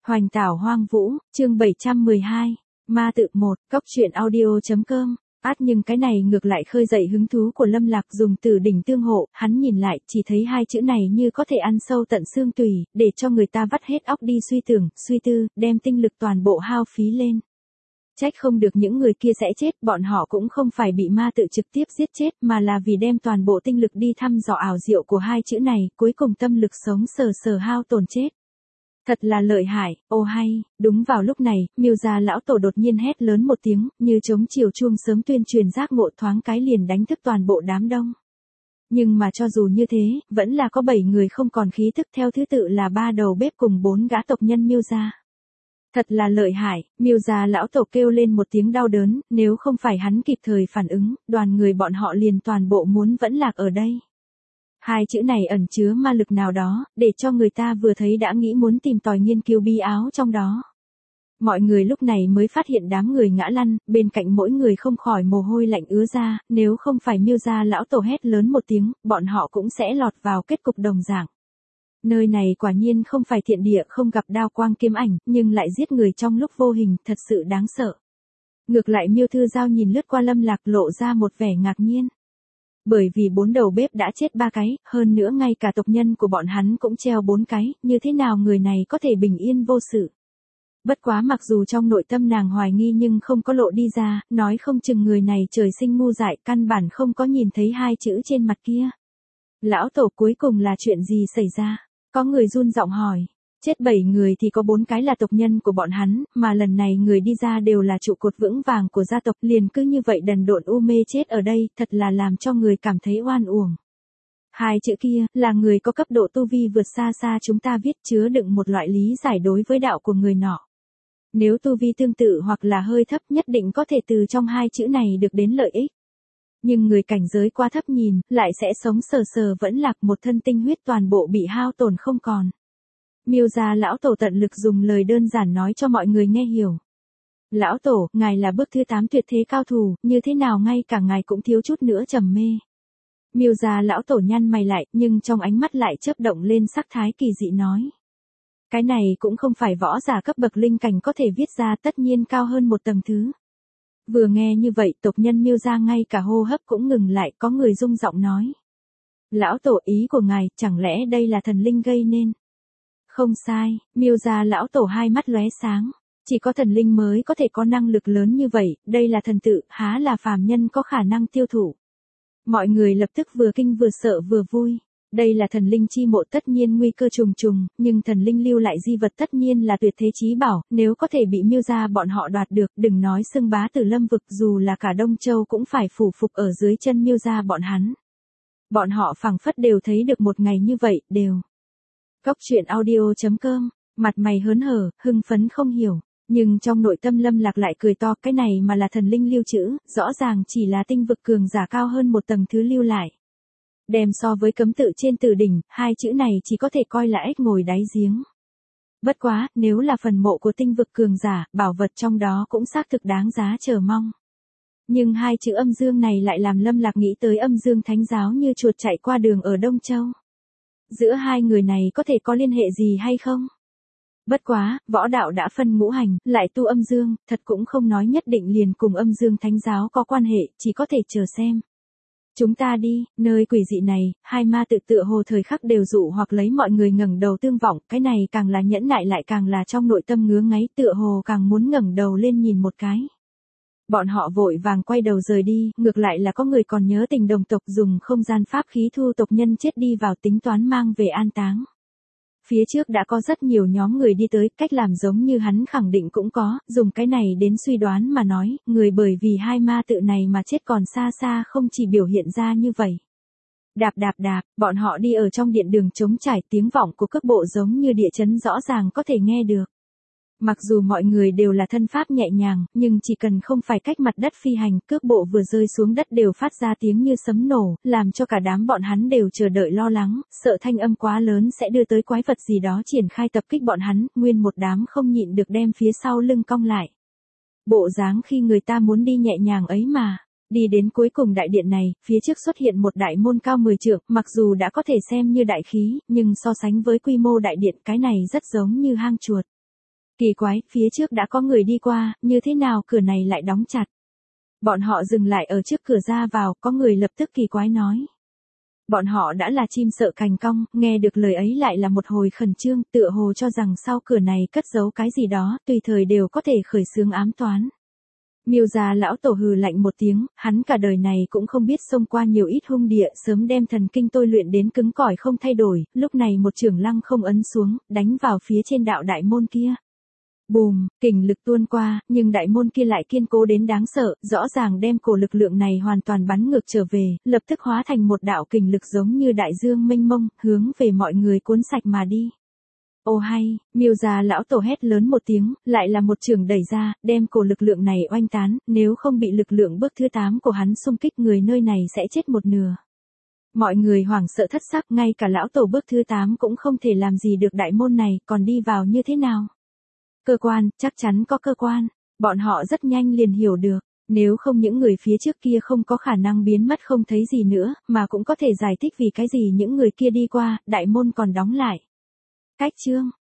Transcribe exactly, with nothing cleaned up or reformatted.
Hoành tảo hoang vũ, chương bảy trăm mười hai, ma tự một, cóc truyện audio.com. Át nhưng cái này ngược lại khơi dậy hứng thú của Lâm Lạc dùng từ đỉnh tương hộ, hắn nhìn lại, chỉ thấy hai chữ này như có thể ăn sâu tận xương tùy, để cho người ta vắt hết óc đi suy tưởng, suy tư, đem tinh lực toàn bộ hao phí lên. Trách không được những người kia sẽ chết, bọn họ cũng không phải bị ma tự trực tiếp giết chết, mà là vì đem toàn bộ tinh lực đi thăm dò ảo diệu của hai chữ này, cuối cùng tâm lực sống sờ sờ hao tổn chết. Thật là lợi hại, ô hay, đúng vào lúc này, Miêu gia lão tổ đột nhiên hét lớn một tiếng, như trống chiều chuông sớm tuyên truyền giác ngộ thoáng cái liền đánh thức toàn bộ đám đông. Nhưng mà cho dù như thế, vẫn là có bảy người không còn khí thức, theo thứ tự là ba đầu bếp cùng bốn gã tộc nhân Miêu gia. Thật là lợi hại, Miêu gia lão tổ kêu lên một tiếng đau đớn, nếu không phải hắn kịp thời phản ứng, đoàn người bọn họ liền toàn bộ muốn vẫn lạc ở đây. Hai chữ này ẩn chứa ma lực nào đó, để cho người ta vừa thấy đã nghĩ muốn tìm tòi nghiên cứu bí áo trong đó. Mọi người lúc này mới phát hiện đám người ngã lăn, bên cạnh mỗi người không khỏi mồ hôi lạnh ứa ra, nếu không phải Miêu gia lão tổ hét lớn một tiếng, bọn họ cũng sẽ lọt vào kết cục đồng dạng. Nơi này quả nhiên không phải thiện địa, không gặp đao quang kiếm ảnh, nhưng lại giết người trong lúc vô hình, thật sự đáng sợ. Ngược lại Miêu Thư Giao nhìn lướt qua Lâm Lạc lộ ra một vẻ ngạc nhiên. Bởi vì bốn đầu bếp đã chết ba cái, hơn nữa ngay cả tộc nhân của bọn hắn cũng treo bốn cái, như thế nào người này có thể bình yên vô sự. Bất quá mặc dù trong nội tâm nàng hoài nghi nhưng không có lộ đi ra, nói không chừng người này trời sinh ngu dại, căn bản không có nhìn thấy hai chữ trên mặt kia. Lão tổ cuối cùng là chuyện gì xảy ra? Có người run giọng hỏi. Chết bảy người thì có bốn cái là tộc nhân của bọn hắn, mà lần này người đi ra đều là trụ cột vững vàng của gia tộc, liền cứ như vậy đần độn u mê chết ở đây, thật là làm cho người cảm thấy oan uổng. Hai chữ kia, là người có cấp độ tu vi vượt xa xa chúng ta viết, chứa đựng một loại lý giải đối với đạo của người nọ. Nếu tu vi tương tự hoặc là hơi thấp nhất định có thể từ trong hai chữ này được đến lợi ích. Nhưng người cảnh giới quá thấp nhìn, lại sẽ sống sờ sờ vẫn lạc, một thân tinh huyết toàn bộ bị hao tổn không còn. Miêu gia lão tổ tận lực dùng lời đơn giản nói cho mọi người nghe hiểu. Lão tổ, ngài là bước thứ tám tuyệt thế cao thủ, như thế nào ngay cả ngài cũng thiếu chút nữa trầm mê. Miêu gia lão tổ nhăn mày lại, nhưng trong ánh mắt lại chớp động lên sắc thái kỳ dị nói. Cái này cũng không phải võ giả cấp bậc linh cảnh có thể viết ra, tất nhiên cao hơn một tầng thứ. Vừa nghe như vậy, tộc nhân Miêu gia ngay cả hô hấp cũng ngừng lại, có người rung giọng nói. Lão tổ, ý của ngài, chẳng lẽ đây là thần linh gây nên? Không sai, Miêu gia lão tổ hai mắt lóe sáng. Chỉ có thần linh mới có thể có năng lực lớn như vậy, đây là thần tự, há là phàm nhân có khả năng tiêu thụ. Mọi người lập tức vừa kinh vừa sợ vừa vui. Đây là thần linh chi mộ, tất nhiên nguy cơ trùng trùng, nhưng thần linh lưu lại di vật tất nhiên là tuyệt thế chí bảo, nếu có thể bị Miêu gia bọn họ đoạt được, đừng nói xưng bá Tử Lâm vực, dù là cả Đông Châu cũng phải phủ phục ở dưới chân Miêu gia bọn hắn. Bọn họ phảng phất đều thấy được một ngày như vậy, đều. Cóc truyện audio.com, mặt mày hớn hở, hưng phấn không hiểu, nhưng trong nội tâm Lâm Lạc lại cười to, cái này mà là thần linh lưu trữ, rõ ràng chỉ là tinh vực cường giả cao hơn một tầng thứ lưu lại. Đem so với cấm tự trên Tử đỉnh, hai chữ này chỉ có thể coi là ếch ngồi đáy giếng. Bất quá, nếu là phần mộ của tinh vực cường giả, bảo vật trong đó cũng xác thực đáng giá chờ mong. Nhưng hai chữ âm dương này lại làm Lâm Lạc nghĩ tới âm dương thánh giáo như chuột chạy qua đường ở Đông Châu. Giữa hai người này có thể có liên hệ gì hay không? Bất quá, võ đạo đã phân ngũ hành, lại tu âm dương, thật cũng không nói nhất định liền cùng âm dương thánh giáo có quan hệ, chỉ có thể chờ xem. Chúng ta đi, nơi quỷ dị này, hai ma tự tựa hồ thời khắc đều dụ hoặc lấy mọi người ngẩng đầu tương vọng, cái này càng là nhẫn nại lại càng là trong nội tâm ngứa ngáy, tựa hồ càng muốn ngẩng đầu lên nhìn một cái. Bọn họ vội vàng quay đầu rời đi, ngược lại là có người còn nhớ tình đồng tộc dùng không gian pháp khí thu tộc nhân chết đi vào tính toán mang về an táng. Phía trước đã có rất nhiều nhóm người đi tới, cách làm giống như hắn khẳng định cũng có, dùng cái này đến suy đoán mà nói, người bởi vì hai ma tự này mà chết còn xa xa không chỉ biểu hiện ra như vậy. Đạp đạp đạp, bọn họ đi ở trong điện đường trống trải, tiếng vọng của cước bộ giống như địa chấn rõ ràng có thể nghe được. Mặc dù mọi người đều là thân pháp nhẹ nhàng, nhưng chỉ cần không phải cách mặt đất phi hành, cước bộ vừa rơi xuống đất đều phát ra tiếng như sấm nổ, làm cho cả đám bọn hắn đều chờ đợi lo lắng, sợ thanh âm quá lớn sẽ đưa tới quái vật gì đó triển khai tập kích bọn hắn, nguyên một đám không nhịn được đem phía sau lưng cong lại. Bộ dáng khi người ta muốn đi nhẹ nhàng ấy mà. Đi đến cuối cùng đại điện này, phía trước xuất hiện một đại môn cao mười trượng, mặc dù đã có thể xem như đại khí, nhưng so sánh với quy mô đại điện cái này rất giống như hang chuột. Kỳ quái, phía trước đã có người đi qua, như thế nào cửa này lại đóng chặt? Bọn họ dừng lại ở trước cửa ra vào, có người lập tức kỳ quái nói. Bọn họ đã là chim sợ cành cong, nghe được lời ấy lại là một hồi khẩn trương, tựa hồ cho rằng sau cửa này cất giấu cái gì đó, tùy thời đều có thể khởi xướng ám toán. Miêu gia lão tổ hừ lạnh một tiếng, hắn cả đời này cũng không biết xông qua nhiều ít hung địa, sớm đem thần kinh tôi luyện đến cứng cỏi không thay đổi, lúc này một chưởng lăng không ấn xuống, đánh vào phía trên đạo đại môn kia. Bùm, kình lực tuôn qua, nhưng đại môn kia lại kiên cố đến đáng sợ, rõ ràng đem cổ lực lượng này hoàn toàn bắn ngược trở về, lập tức hóa thành một đạo kình lực giống như đại dương mênh mông, hướng về mọi người cuốn sạch mà đi. Ô hay, Miêu gia lão tổ hét lớn một tiếng, lại là một trường đẩy ra, đem cổ lực lượng này oanh tán, nếu không bị lực lượng bước thứ tám của hắn xung kích người nơi này sẽ chết một nửa. Mọi người hoảng sợ thất sắc, ngay cả lão tổ bước thứ tám cũng không thể làm gì được đại môn này, còn đi vào như thế nào? Cơ quan, chắc chắn có cơ quan. Bọn họ rất nhanh liền hiểu được, nếu không những người phía trước kia không có khả năng biến mất không thấy gì nữa, mà cũng có thể giải thích vì cái gì những người kia đi qua, đại môn còn đóng lại. Cách chương